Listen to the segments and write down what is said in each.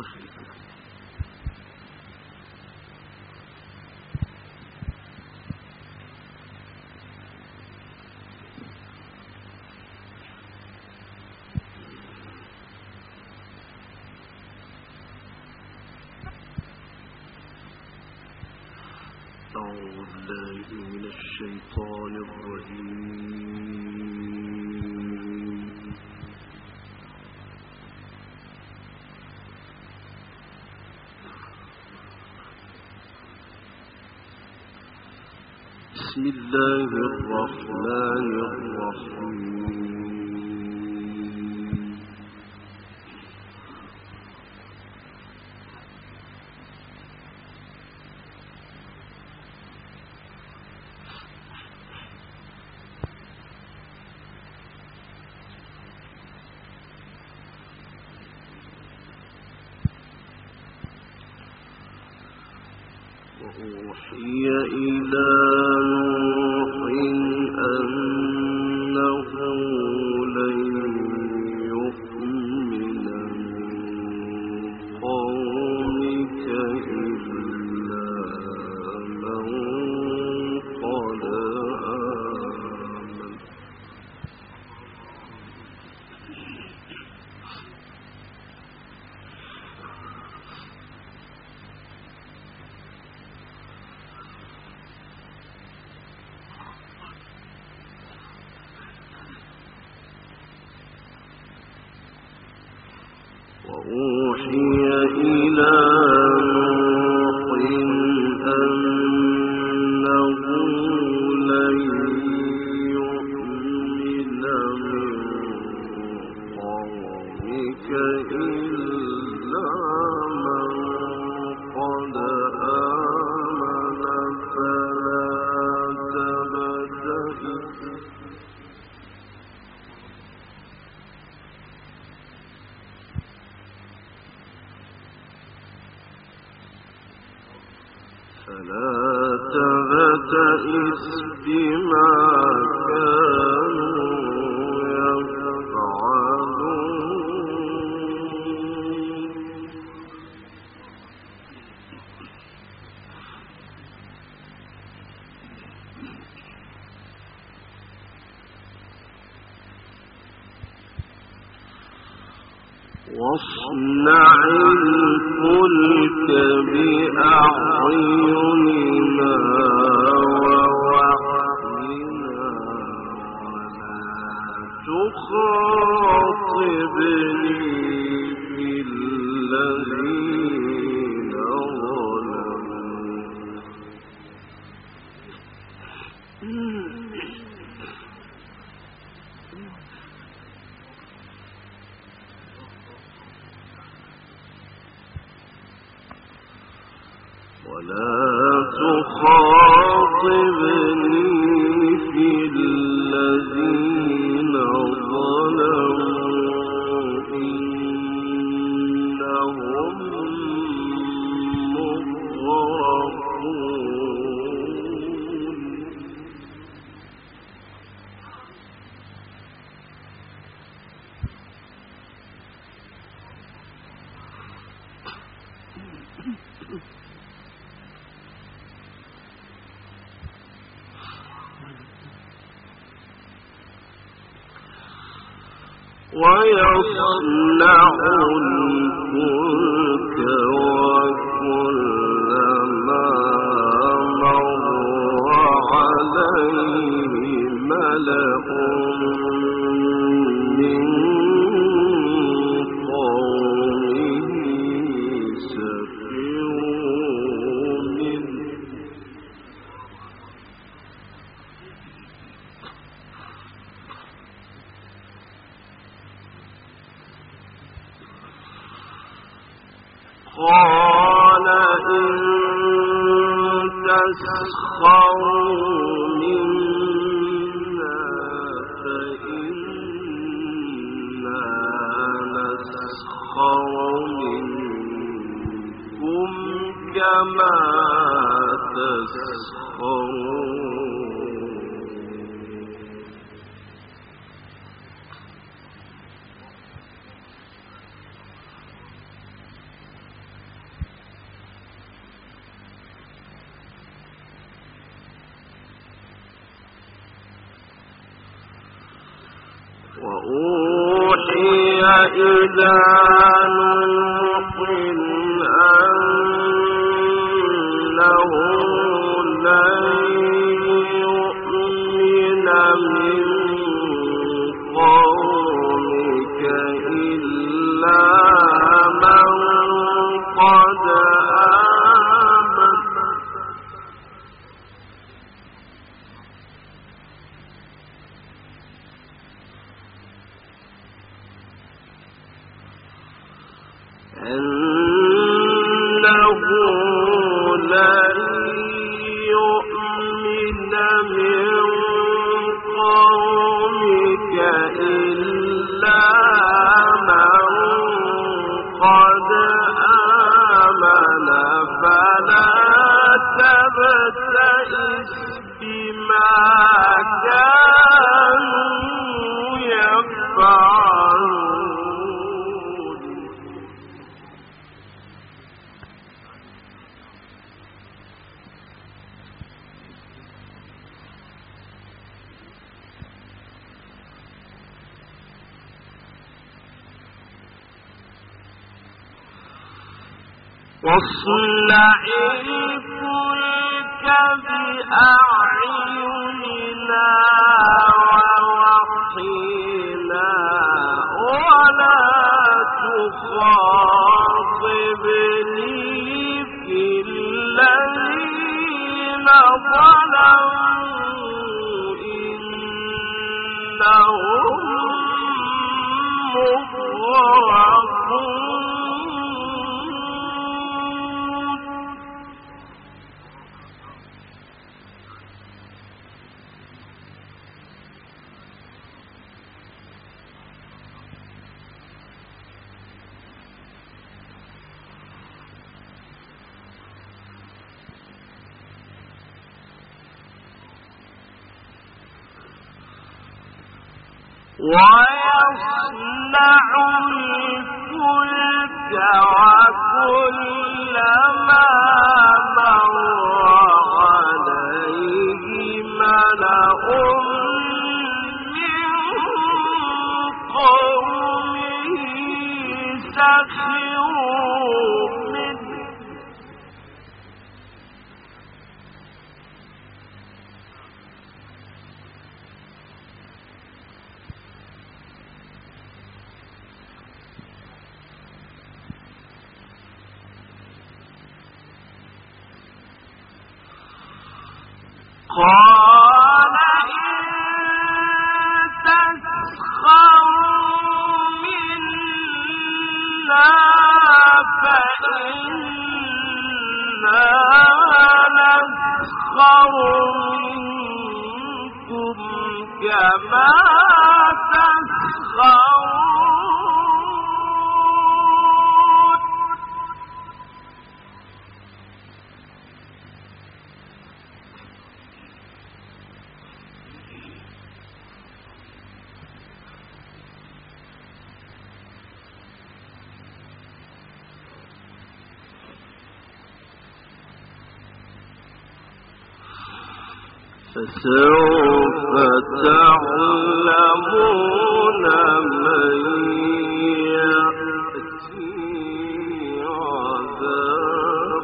الله شريك له. أعوذ بالله من الشيطان الرجيم. بسم الله الرحمن الرحيم. وأوحي إلى نوح أنه لن يؤمن من قومك إلا من قد آمن. وأوحي إلى نوح أنه لن يؤمن من قومك إلا من قد آمن فلا تبتئس بما كانوا يفعلون. واصنع الفلك بأعيننا ووحينا ولا تخاطبني في الذين ظلموا ولا تخاطبني في الذين ظلموا إنهم مغرقون. ويصنع الفلك وكلما مر عليه ملأ من قومه سخروا منه قال إن تسخروا منا فإنا نسخر منكم كما تسخرون. وأوحي إلى نوح أنه لن يؤمن من قومك إلا من قد آمن إنه لن يؤمن من قومك إلا من قد آمن فلا تبتئس بما كانوا يفعلون واصنع الفلك بأعيننا ووحينا ولا تخاطبني في الذين ظلموا إنهم مغرقون ويصنع الفلك وكلما مر عليه ملأ من قومه سخروا منه قال إن تسخروا منا فإنا نسخر منكم كما تسخرون فسوف تعلمون من يأتيه عذاب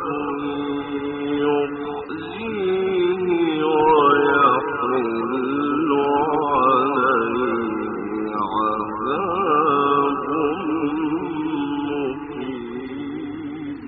يخزيه ويحل عليه عذاب مقيم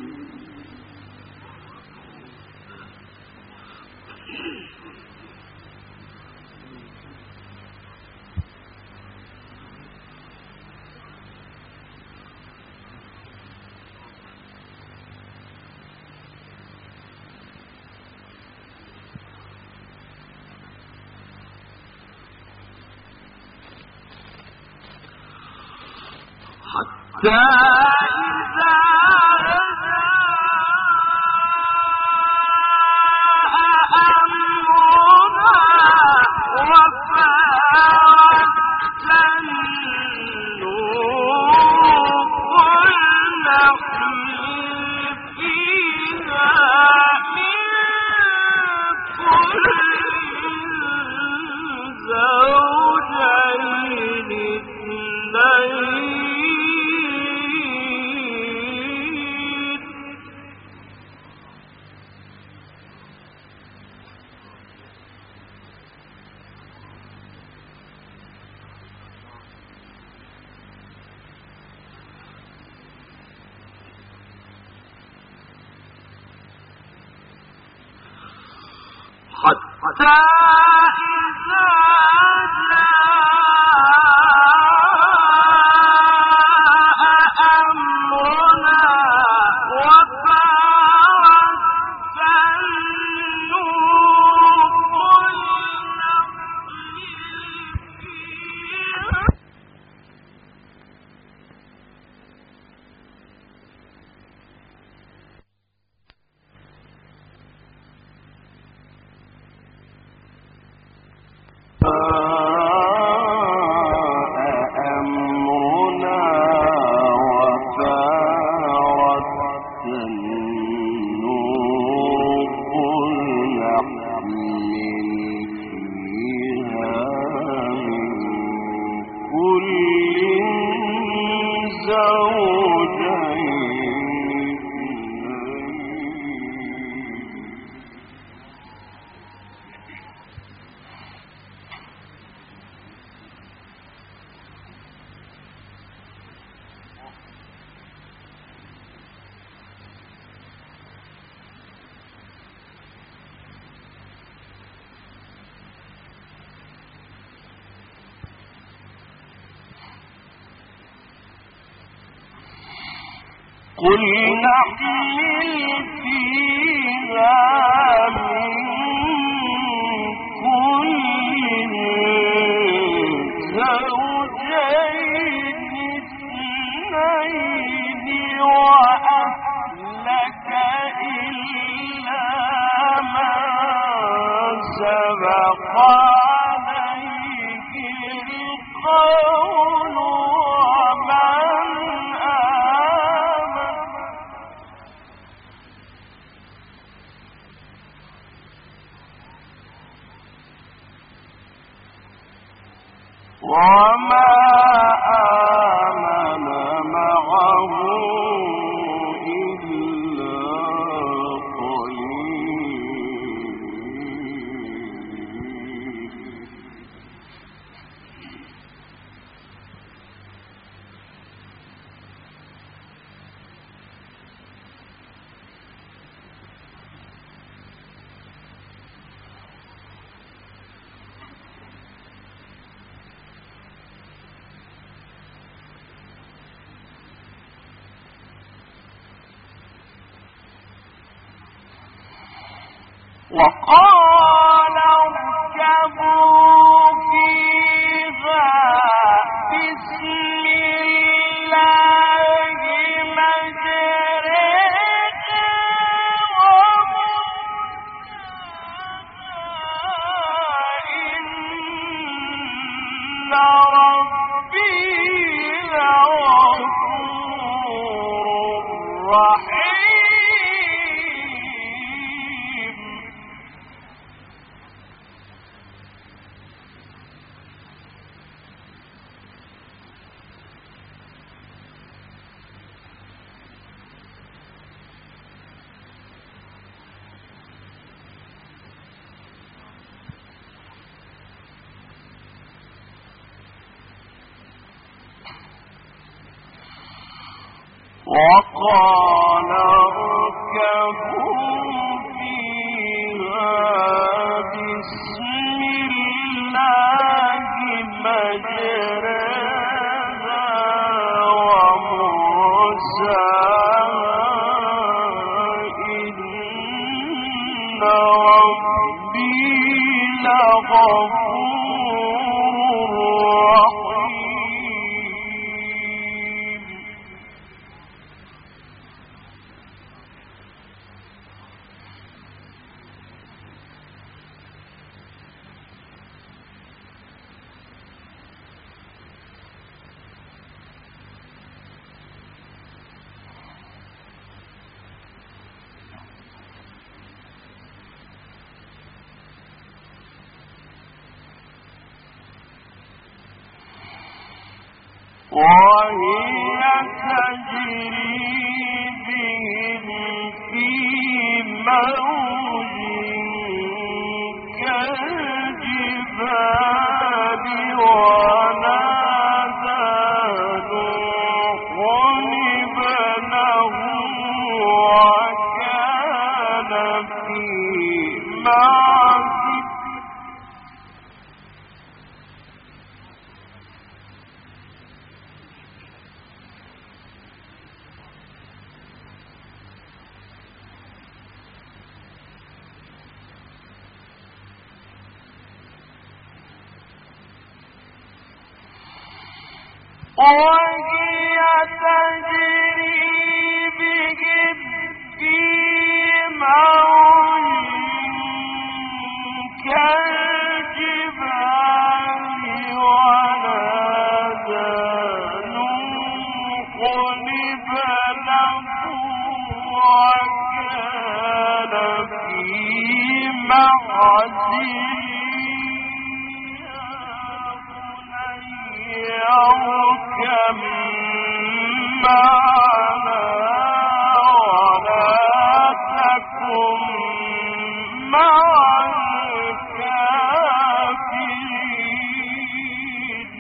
حتى إذا أمرنا وفارت النور قلنا احمل فيها من كل زوجين حتى إذا جاء أمرنا وفارت النور قلنا فيها أمرنا وفارت النور قل نحمل فيها من كل زوجين قل نحمل فيها من كل زوجين اثنين وأهلك إلا من سبق عليه القول وما آمن معه إلا قليل وقال اركبوا فيها بسم الله مجريها ومرساها إن ربي لغفور رحيم وقال اركبوا فيها بسم الله مجريها ومرساها إن ربي لغفور رحيم وهي تجري بهم في موج كالجبال ونادى نوح ابنه وكان في معزل وهي تجري بهم في موج كالجبال ونادى نوح ابنه وكان في معزل اركب معنا ولا تكن مع الكافرين.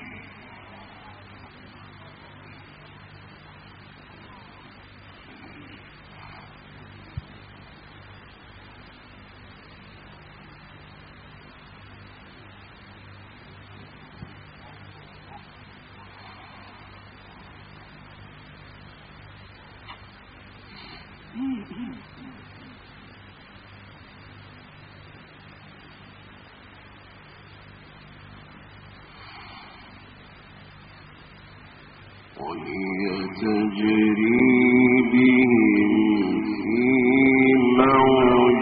وهي تجري بهم في موج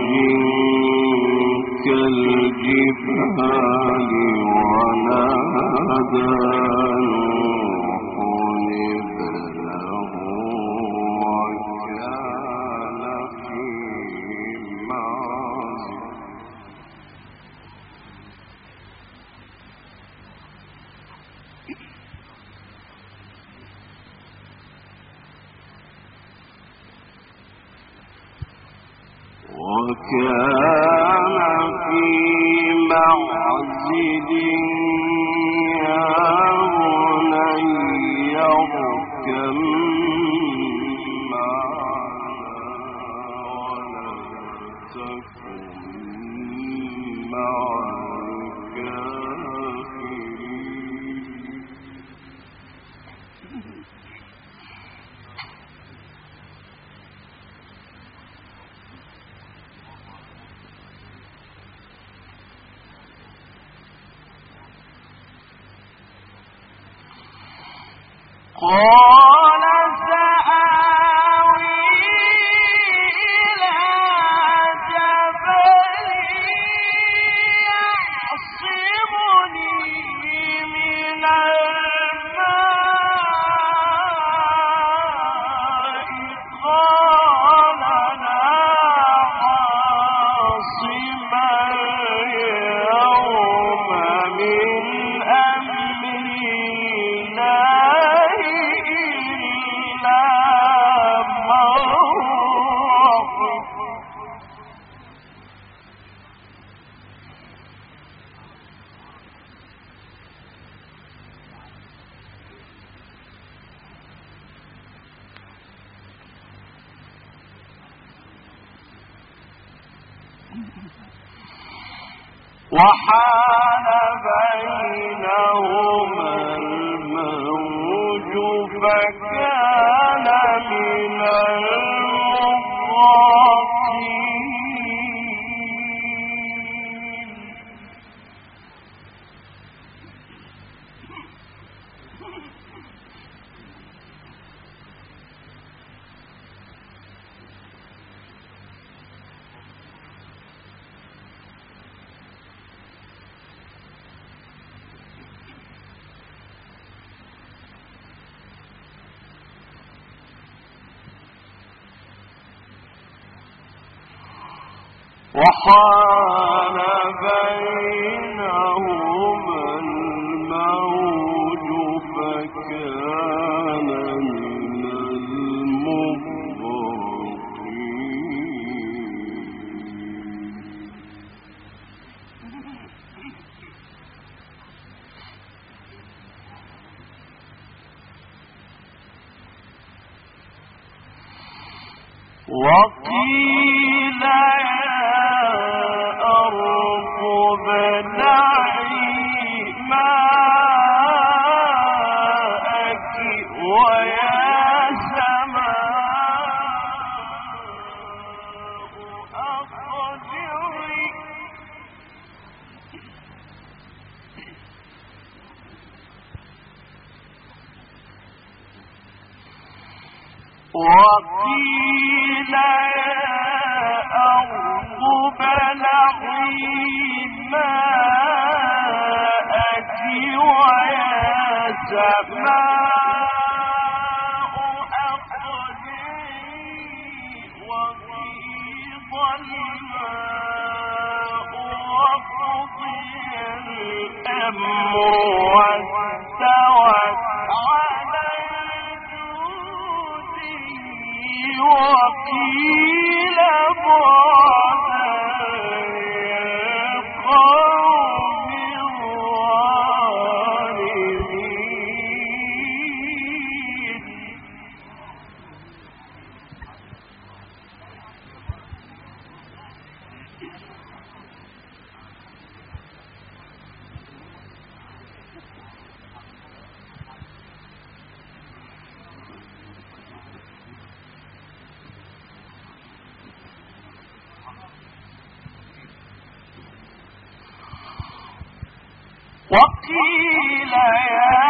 كالجبال ونادى نوح ابنه وكان في معزل يا بني اركب معنا ولا تكن مع الكافرين. قال سآوي إلى جبل يعصمني من الماء قال لا عاصم اليوم من أمر الله إلا من رحم. وحال بينهما الموج فكان من المغرقين. وحال بينهما الموج فكان من المغرقين. وقيل أرض ابلعي ماءك ويا سماء أقلعي. وقيل أرض بلعي ماءك ويا سماء أقلعي وغيض الماء وقضي الأمر واستوت على الجود وقيل بعدا للقوم الظالمين. وقيل يا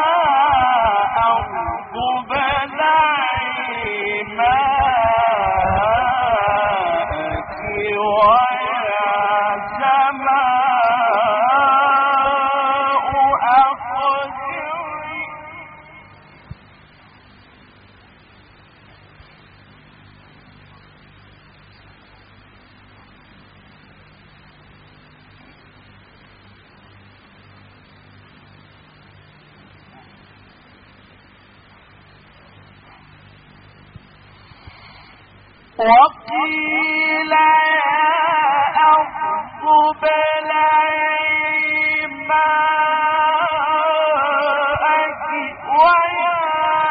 أرض بلعي ماءك ويا سماء أقلعي وقيل يا أرض بلعي ماءك ويا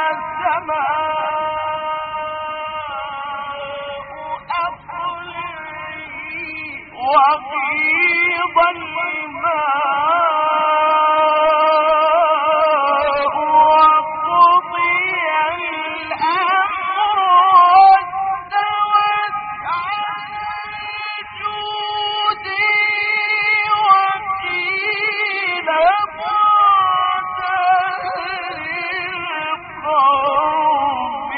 سماء أقلعي وغيض الماء وقضي الأمر واستوت على الجود وقيل بعدا للقوم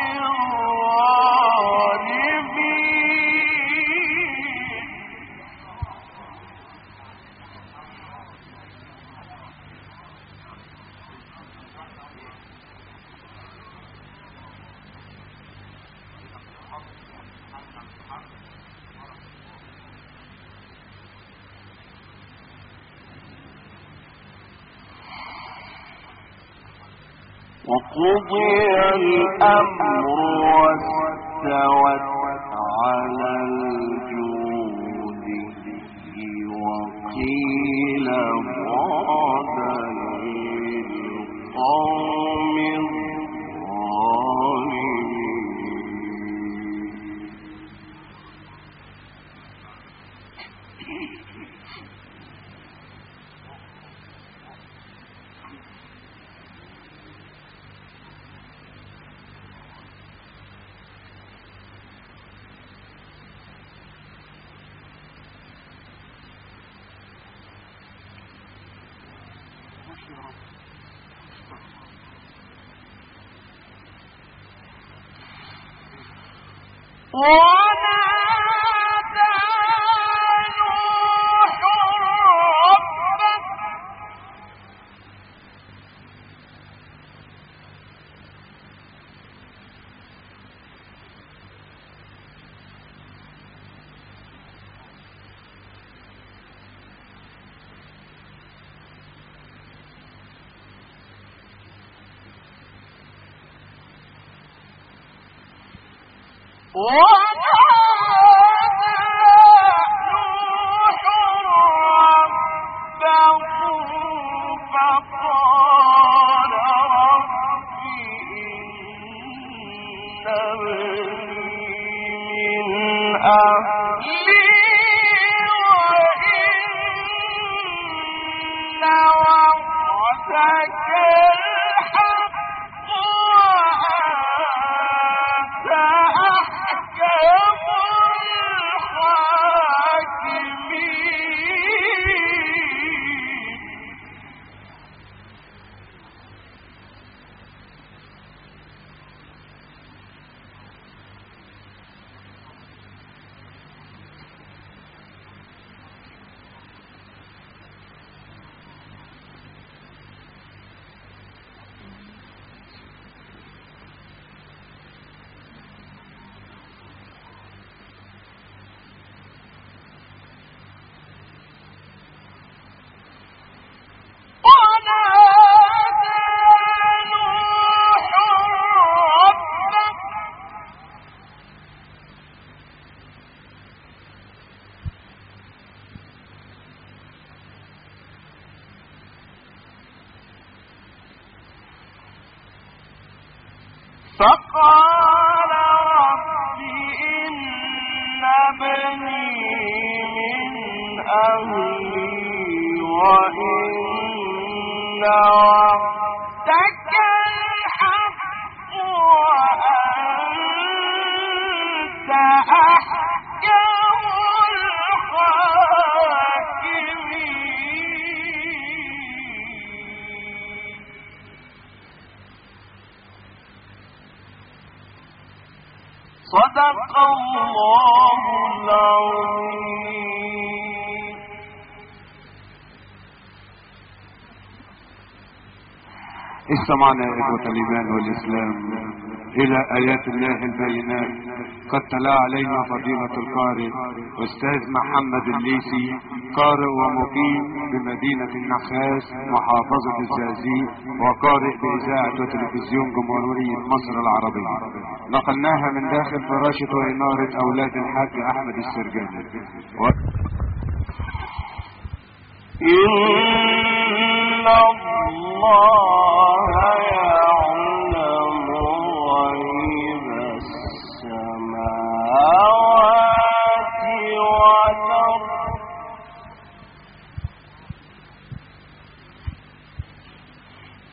الظالمين. وقضي الأمر واستوت على الجود وقيل بعدا للقوم ونادى نوح ربه فقال رب إن ابني من أهلي وإن وعدك الحق وأنت أحكم فقال رب إن ابني من أهلي وإن وعدك الحق وأنت أحكم الحاكمين. صدق الله العظيم. استمعنا يا إخوة الإيمان والإسلام إلى آيات الله البينات. قد تلا علينا فضيلة القارئ أستاذ محمد الليثي، قارئ ومقيم بمدينة النخاس محافظة الزقازيق، وقارئ بإذاعة وتلفزيون جمهورية مصر العربية. نقلناها من داخل فراشة وإنارة أولاد الحاج أحمد السرجاني. إن الله